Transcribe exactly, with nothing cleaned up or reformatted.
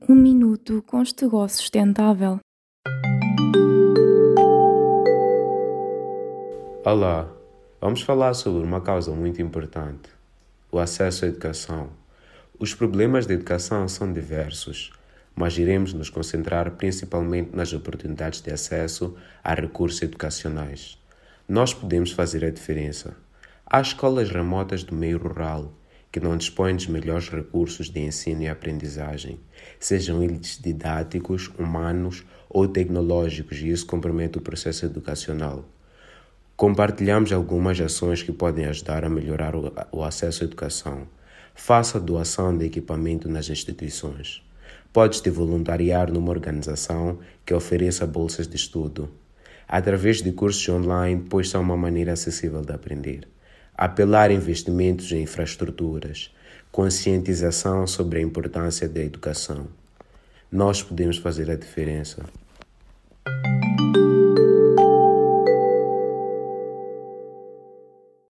Um minuto com Estegó Sustentável. Olá, vamos falar sobre uma causa muito importante: o acesso à educação. Os problemas de educação são diversos, mas iremos nos concentrar principalmente nas oportunidades de acesso a recursos educacionais. Nós podemos fazer a diferença. Há escolas remotas do meio rural que não dispõem dos melhores recursos de ensino e aprendizagem, sejam eles didáticos, humanos ou tecnológicos, e isso compromete o processo educacional. Compartilhamos algumas ações que podem ajudar a melhorar o, o acesso à educação. Faça doação de equipamento nas instituições. Podes te voluntariar numa organização que ofereça bolsas de estudo. Através de cursos online, pois são uma maneira acessível de aprender. Apelar a investimentos em infraestruturas. Conscientização sobre a importância da educação. Nós podemos fazer a diferença.